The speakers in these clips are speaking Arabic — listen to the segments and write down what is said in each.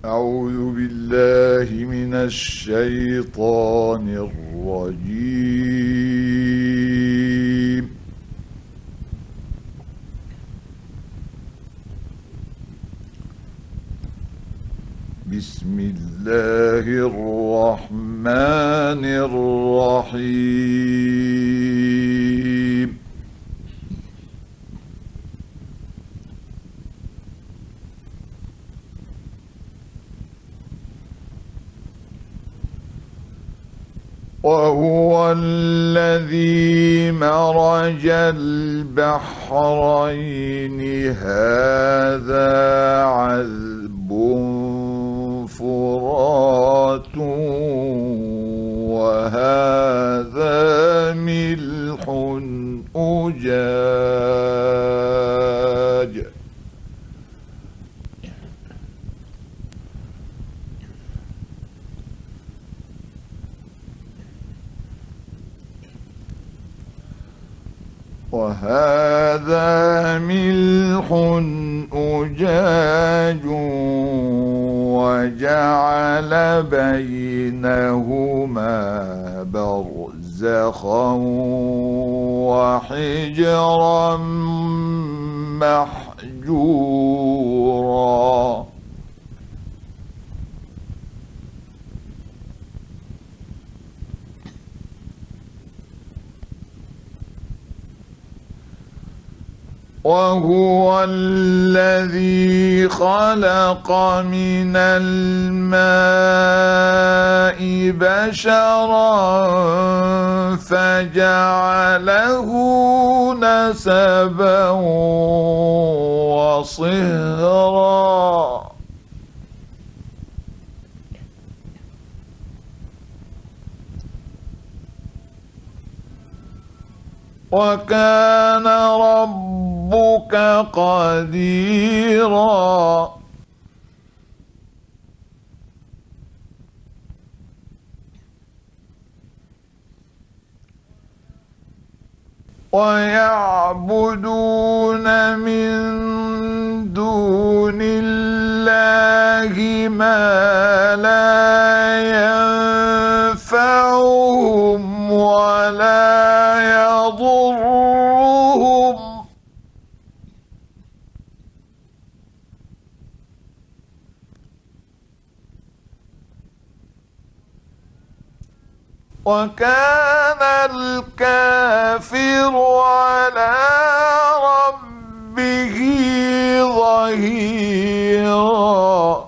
أعوذ بالله من الشيطان الرجيم. بسم الله الرحمن الرحيم. وهو الذي مرج البحرين هذا عذب فرات وهذا ملح أجاج وجعل بينهما برزخا وحجرا محجورا. وهو الذي خلق من الماء بشرا فجعله نسبا وصهرا. وكان ربك قديرا. ويعبدون من دون الله ما لا ينفعهم ولا يضرهم. وكان الكافر على ربه ظهيرا.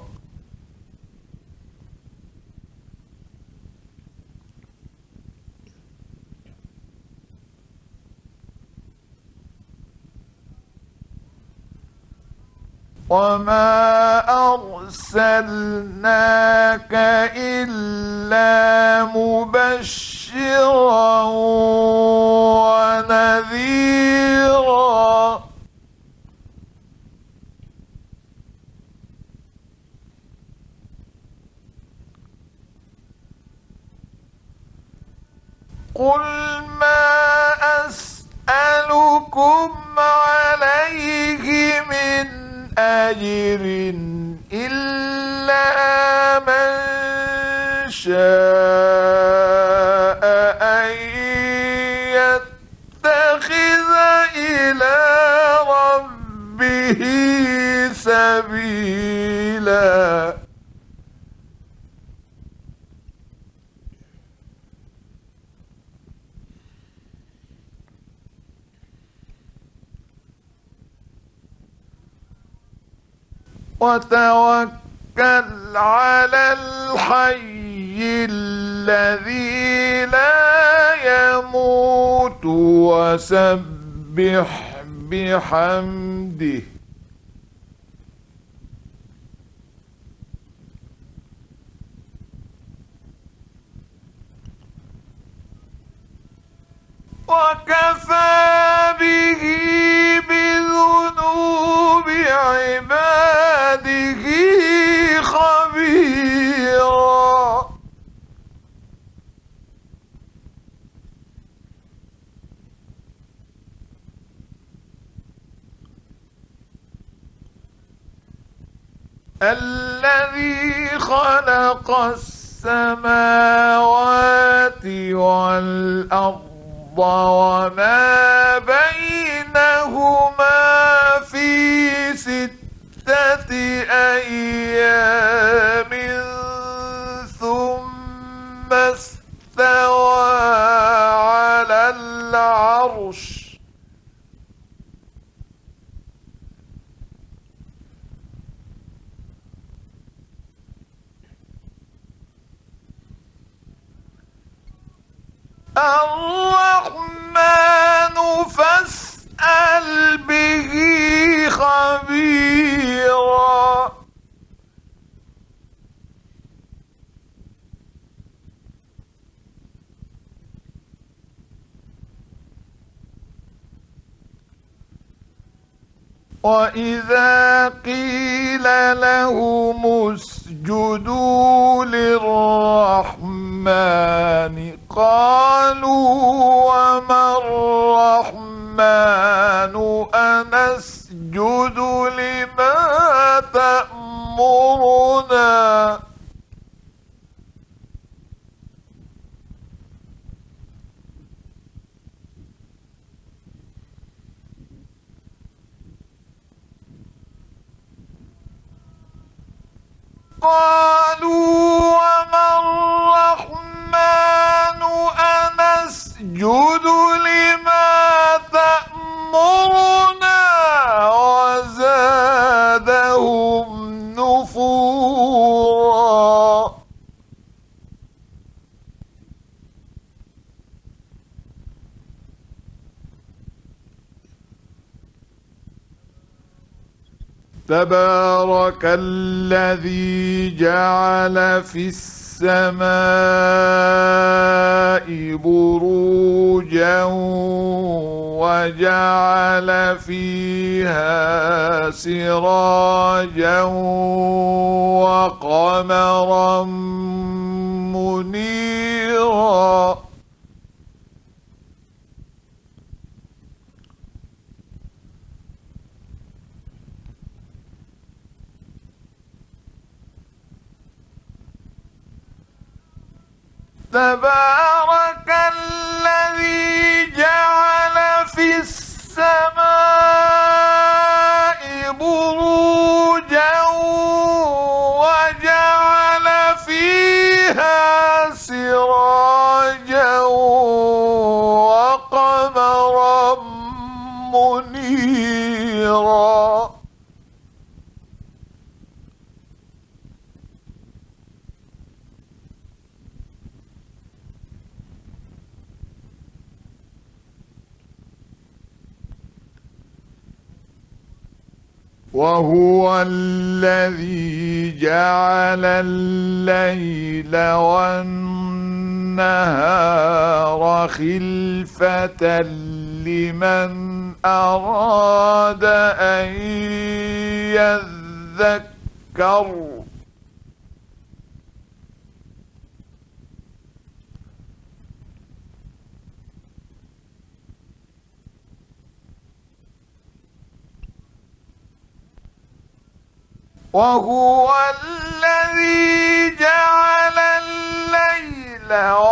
وما أرسلناك إلا مبشرا ونذيرا. قل ما أسألكم عليه من أجر إلا من شاء أن يتخذ إلى ربه سبيلا. وتوكل على الحي الذي لا يموت وسبح بحمده وكفى به بذنوب عباده خبيرا. الذي خلق السماوات والأرض وما بينهما في 6 أيام ثم استوى على العرش الرحمن فاسأل به خبيرا وإذا قيل لهم اسجدوا للرحمن قالوا وما الرحمن أنسجد لما تأمرنا قالوا وما الرحمن أنسجد لما تأمرنا وزادهم نفورا تبارك الذي جعل في السماء بروجا وجعل فيها سراجا وقمرا منيرا تبارك الذي جعل في السماء بروجا وجعل فيها سراجا وقمرا منيرا وهو الذي جعل الليل والنهار خلفة لمن أراد أن يذكر وهو الذي جعل الليل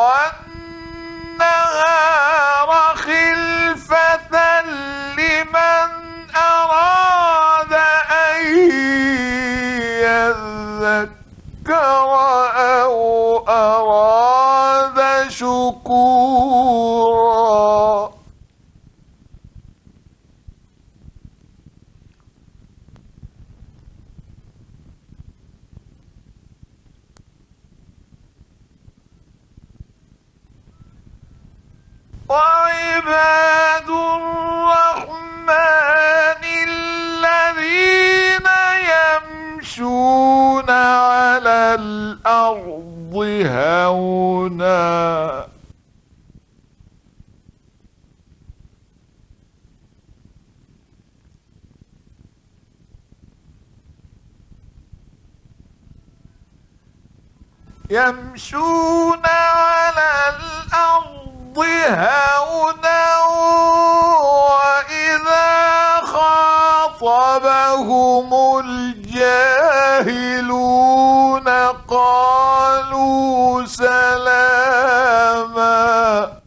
والنهار خلفة لمن أراد أن يذكر أو أراد شكورا وعباد الرحمن الذين يمشون على الأرض هونا يمشون على الأرض هونا وإذا خاطبهم الجاهلون يبدلون قالوا سلاما.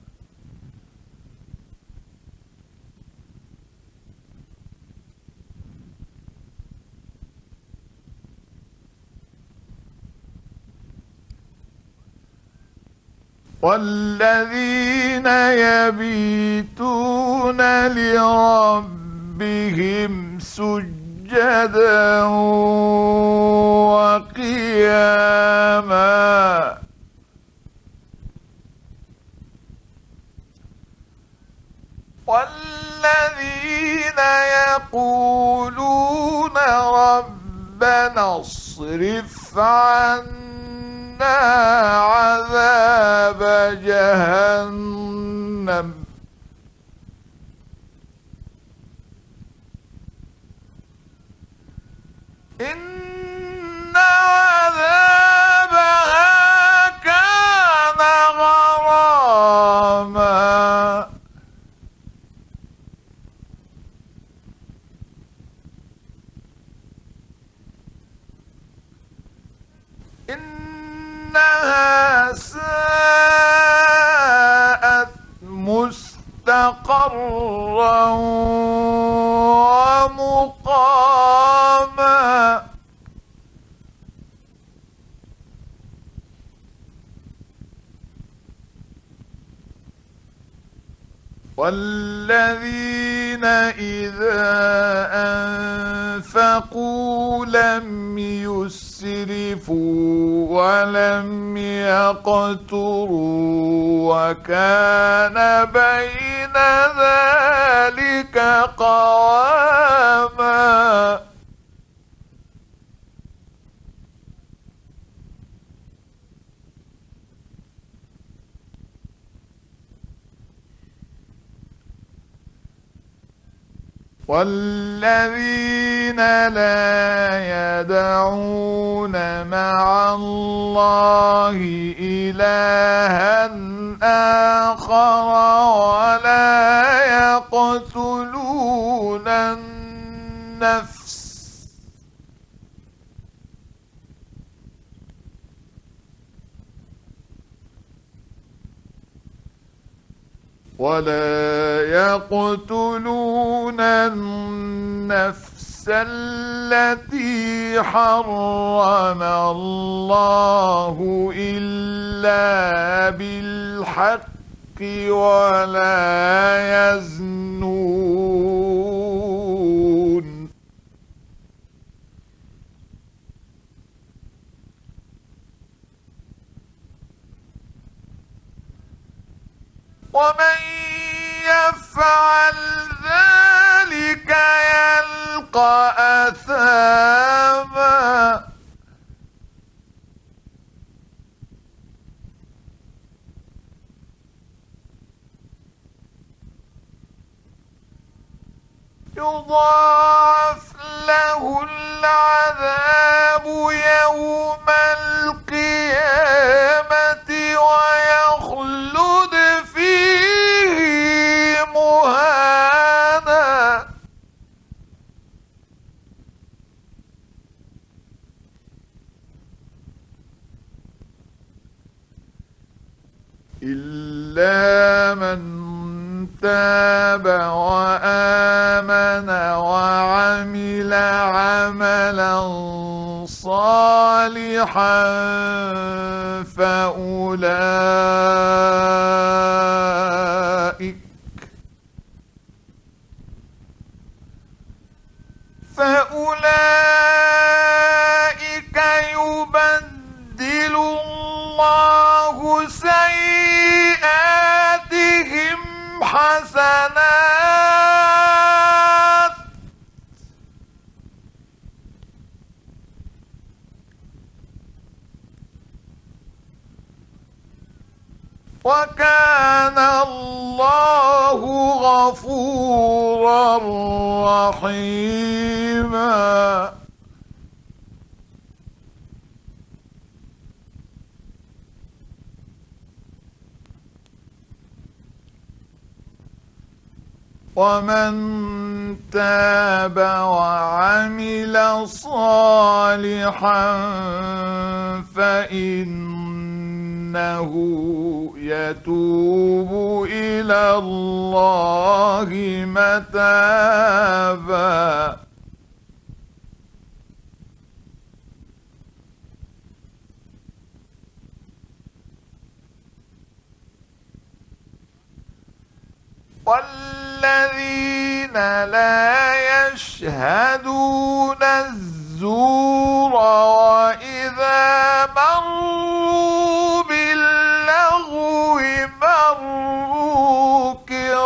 والذين يبيتون لربهم سجدا وقياما. والذين يقولون ربنا اصرف عنا عذاب جهنم إن عذابها كان غراما. إنها ساءت مستقرا ومقاما. والذين إذا أنفقوا لم يسرفوا ولم يقتروا وكان بين ذلك قواما. والذين لا يدعون مع الله إلها آخر ولا يقتلون النفس التي حرم الله إلا بالحق ولا يزنون. ومن يفعل ذلك يلقى أثاما. يضاعف له العذاب يوم القيامة ويخلد فيه مهانا. إلا من تاب وآمن وعمل عملا صالحا فأولئك يبدل الله سيئاتهم حسنات وكان الله غفورا رحيما. ومن تاب وعمل صالحا فإنه يتوب إلى الله متابا. والذين لا يشهدون الزور وإذا مروا باللغو مروا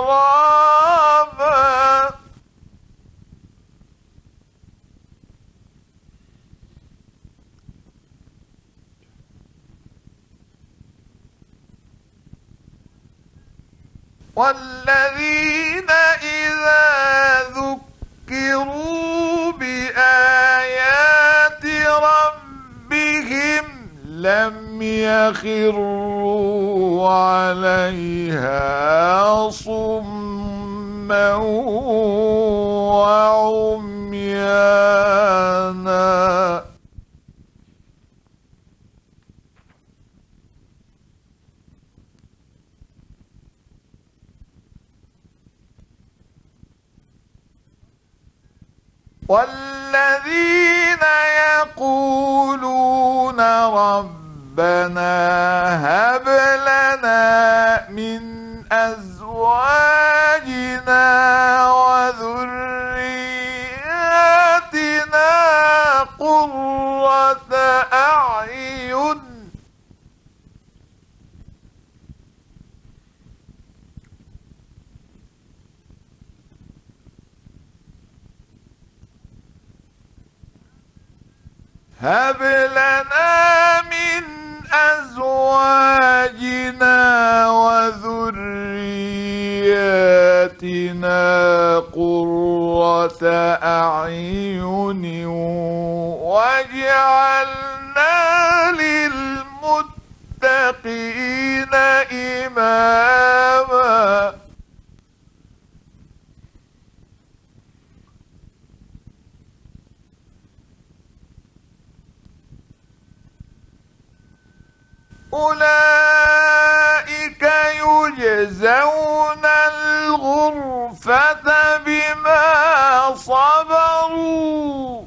كراما. والذين إذا ذكروا بآيات ربهم لم يخروا عليها صما وعميانا. والذين يقولون ربنا هب لنا من أزواجنا وذرياتنا قرة أعين هب لنا من أزواجنا وذرياتنا قرة أعين واجعلنا للمتقين إماما. أولئك يجزون الغرفة بما صبروا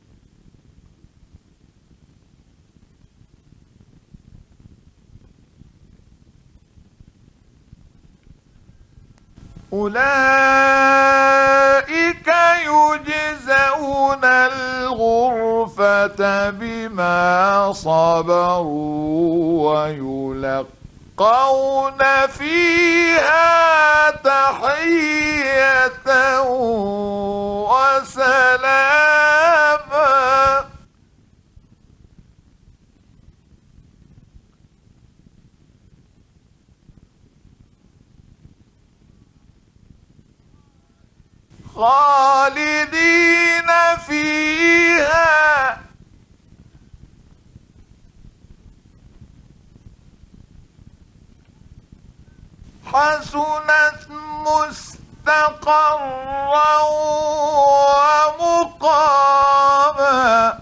أولئك يجزون الغرفة بما صبروا ويلقون فيها تحية وسلاما. خالدين فيها حسنت مستقرا ومقاما.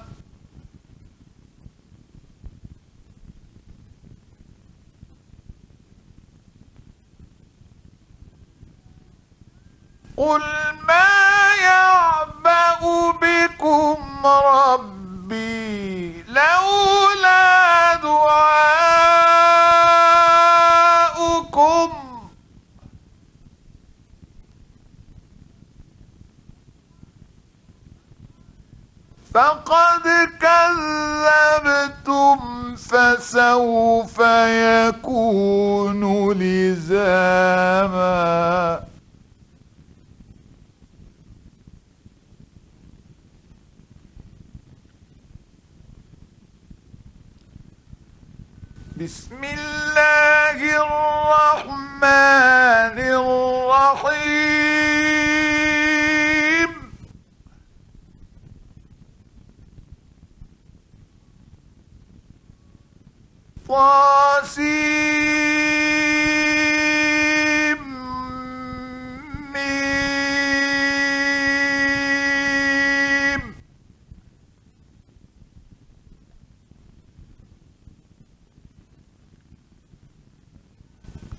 قل ما يعبأ بكم ربي لولا دعاؤكم فقد كذبتم فسوف يكون لزاما. بسم الله الرحمن الرحيم. طاسيم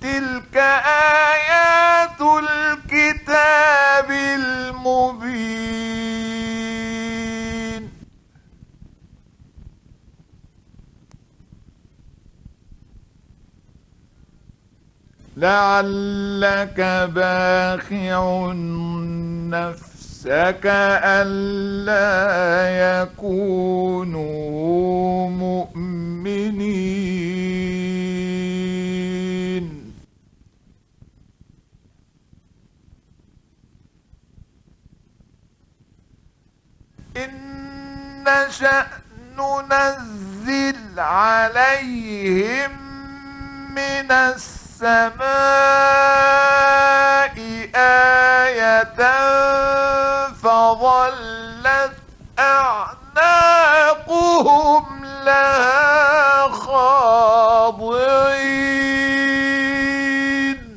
تلك آيات الكتاب المبين لعلك باخع نفسك ألا يكونوا مؤمنين إن نشأ ننزل عليهم من السماء آية فظلت أعناقهم لها خاضعين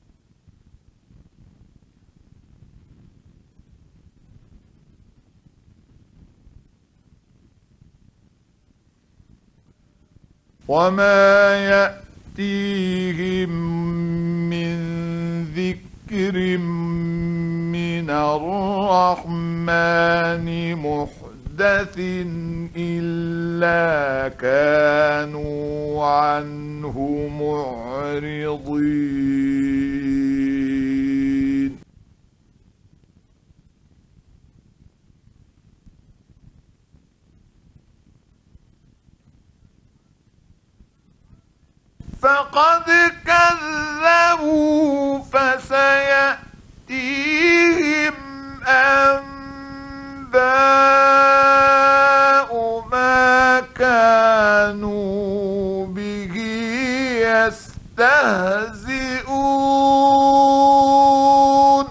وما يأتيهم من ذكر من الرحمن محدث إلا كانوا عنه معرضين فقد كذبوا فسيأتيهم أنباء ما كانوا به يستهزئون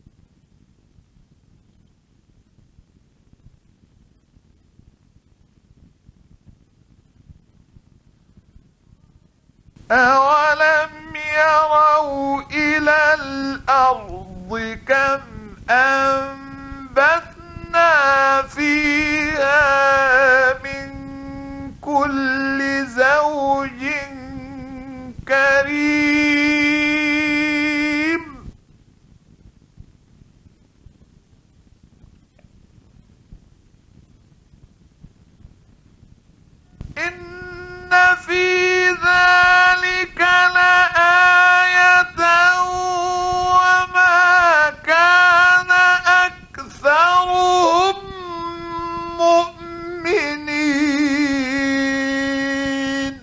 أولم يروا إلى الأرض كم أنبتنا فيها من كل زوج كريم إن في ذلك لآية وما كان أكثرهم مؤمنين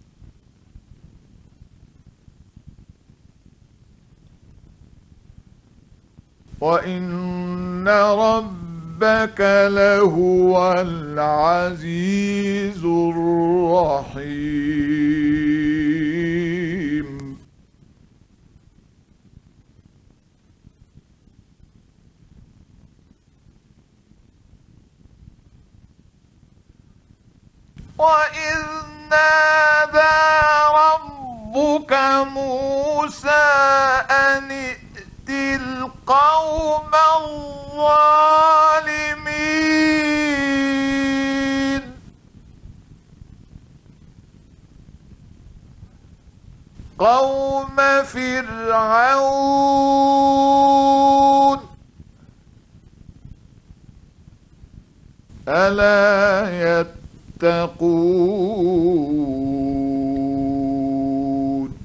وإن ربك لهو العزيز الرحيم وإذ نادى ربك موسى أن ائت القوم الظالمين قوم فرعون ألا يتقون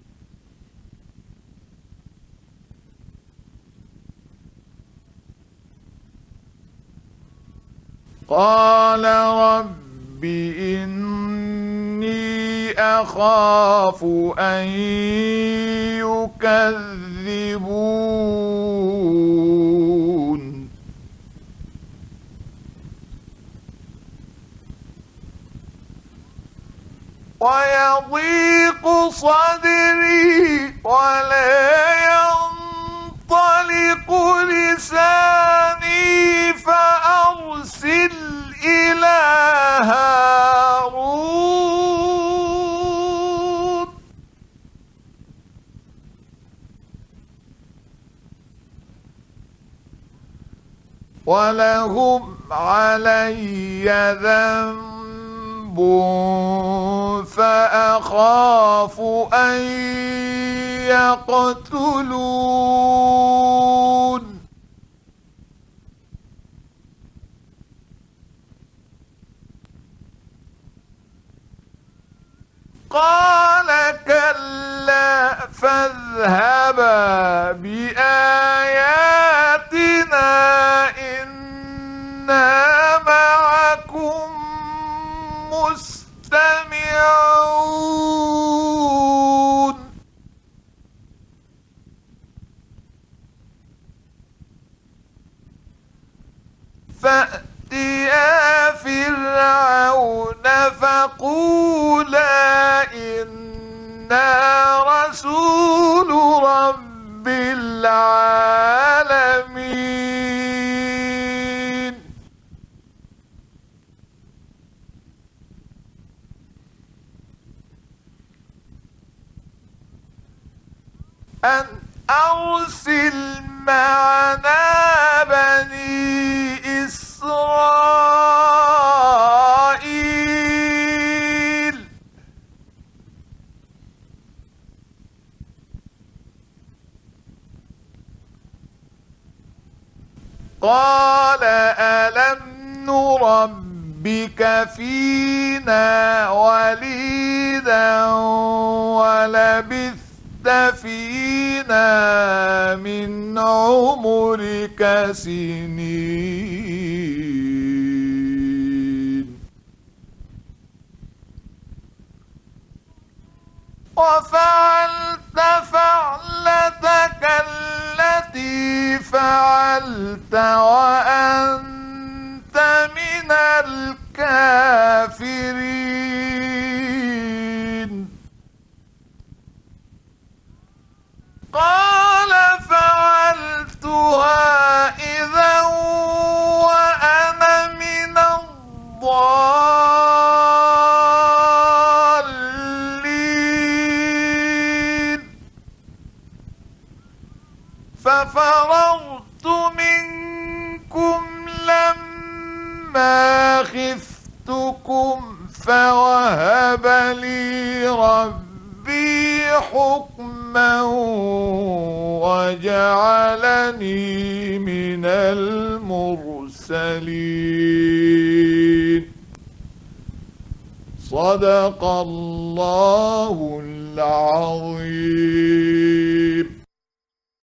قال رب إني أخاف أن يكذبون ويضيق صدري ولا ينطلق لساني فأرسل إلى هارون ولهم علي ذنب فأخاف أن يقتلون قال كلا فاذهبا بآياتنا إنا معكم مستمعون فأتيا فرعون فقولا إنا رسول رب العالمين أن أرسل معنا بني إسرائيل قال ألم نربك فينا وليدا ولبثت فينا من عمرك سنين وفعلت فعلتك التي فعلت وأنت من الكافرين قال فعلتها إذا وأنا من الضالين ففررت منكم لما خفتكم فوهب لي ربي حكما وجعلني من المرسلين صدق الله العظيم.